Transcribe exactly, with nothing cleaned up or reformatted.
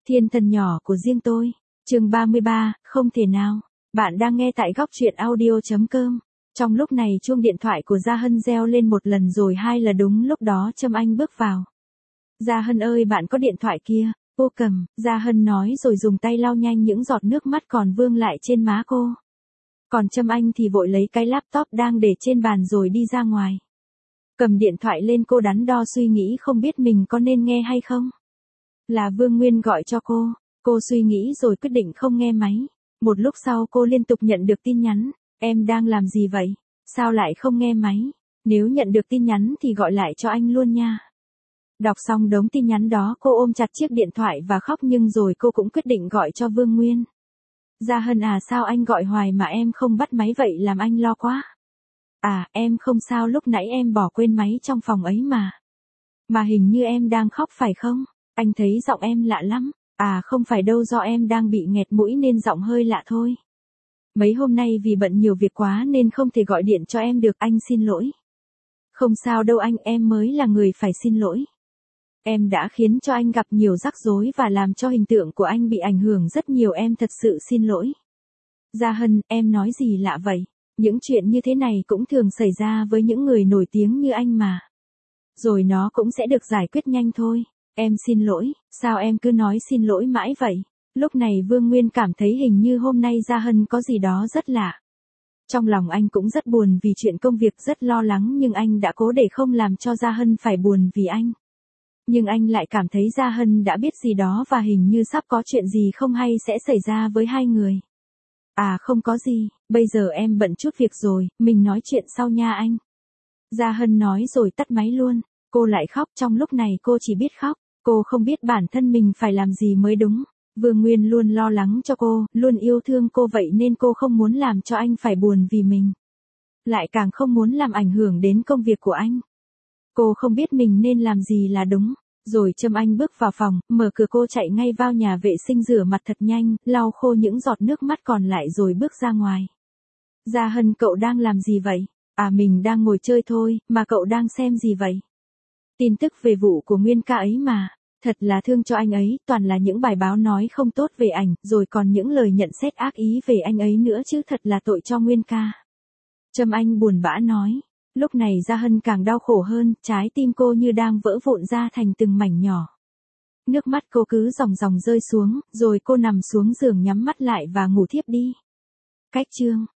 Thiên thần nhỏ của riêng tôi. Chương ba mươi ba, không thể nào. Bạn đang nghe tại góc truyện audio chấm com. Trong lúc này chuông điện thoại của Gia Hân reo lên một lần rồi hai lần, đúng lúc đó Trâm Anh bước vào. Gia Hân ơi, bạn có điện thoại kia. Cô cầm, Gia Hân nói rồi dùng tay lau nhanh những giọt nước mắt còn vương lại trên má cô. Còn Trâm Anh thì vội lấy cái laptop đang để trên bàn rồi đi ra ngoài. Cầm điện thoại lên, cô đắn đo suy nghĩ không biết mình có nên nghe hay không. Là Vương Nguyên gọi cho cô. Cô suy nghĩ rồi quyết định không nghe máy. Một lúc sau cô liên tục nhận được tin nhắn. Em đang làm gì vậy? Sao lại không nghe máy? Nếu nhận được tin nhắn thì gọi lại cho anh luôn nha. Đọc xong đống tin nhắn đó, cô ôm chặt chiếc điện thoại và khóc, nhưng rồi cô cũng quyết định gọi cho Vương Nguyên. Gia Hân à, sao anh gọi hoài mà em không bắt máy vậy, làm anh lo quá. À, em không sao, lúc nãy em bỏ quên máy trong phòng ấy mà. Mà hình như em đang khóc phải không? Anh thấy giọng em lạ lắm. À không phải đâu, do em đang bị nghẹt mũi nên giọng hơi lạ thôi. Mấy hôm nay vì bận nhiều việc quá nên không thể gọi điện cho em được, anh xin lỗi. Không sao đâu anh, em mới là người phải xin lỗi. Em đã khiến cho anh gặp nhiều rắc rối và làm cho hình tượng của anh bị ảnh hưởng rất nhiều, em thật sự xin lỗi. Gia Hân, em nói gì lạ vậy? Những chuyện như thế này cũng thường xảy ra với những người nổi tiếng như anh mà. Rồi nó cũng sẽ được giải quyết nhanh thôi. Em xin lỗi, sao em cứ nói xin lỗi mãi vậy? Lúc này Vương Nguyên cảm thấy hình như hôm nay Gia Hân có gì đó rất lạ. Trong lòng anh cũng rất buồn vì chuyện công việc, rất lo lắng, nhưng anh đã cố để không làm cho Gia Hân phải buồn vì anh. Nhưng anh lại cảm thấy Gia Hân đã biết gì đó và hình như sắp có chuyện gì không hay sẽ xảy ra với hai người. À không có gì, bây giờ em bận chút việc rồi, mình nói chuyện sau nha anh. Gia Hân nói rồi tắt máy luôn. Cô lại khóc, trong lúc này cô chỉ biết khóc. Cô không biết bản thân mình phải làm gì mới đúng. Vương Nguyên luôn lo lắng cho cô, luôn yêu thương cô, vậy nên cô không muốn làm cho anh phải buồn vì mình. Lại càng không muốn làm ảnh hưởng đến công việc của anh. Cô không biết mình nên làm gì là đúng. Rồi Trâm Anh bước vào phòng, mở cửa, cô chạy ngay vào nhà vệ sinh rửa mặt thật nhanh, lau khô những giọt nước mắt còn lại rồi bước ra ngoài. Gia Hân, cậu đang làm gì vậy? À mình đang ngồi chơi thôi, mà cậu đang xem gì vậy? Tin tức về vụ của Nguyên ca ấy mà. Thật là thương cho anh ấy, toàn là những bài báo nói không tốt về ảnh, rồi còn những lời nhận xét ác ý về anh ấy nữa chứ, thật là tội cho Nguyên ca. Trâm Anh buồn bã nói. Lúc này Gia Hân càng đau khổ hơn, trái tim cô như đang vỡ vụn ra thành từng mảnh nhỏ. Nước mắt cô cứ ròng ròng rơi xuống, rồi cô nằm xuống giường nhắm mắt lại và ngủ thiếp đi. Cách chương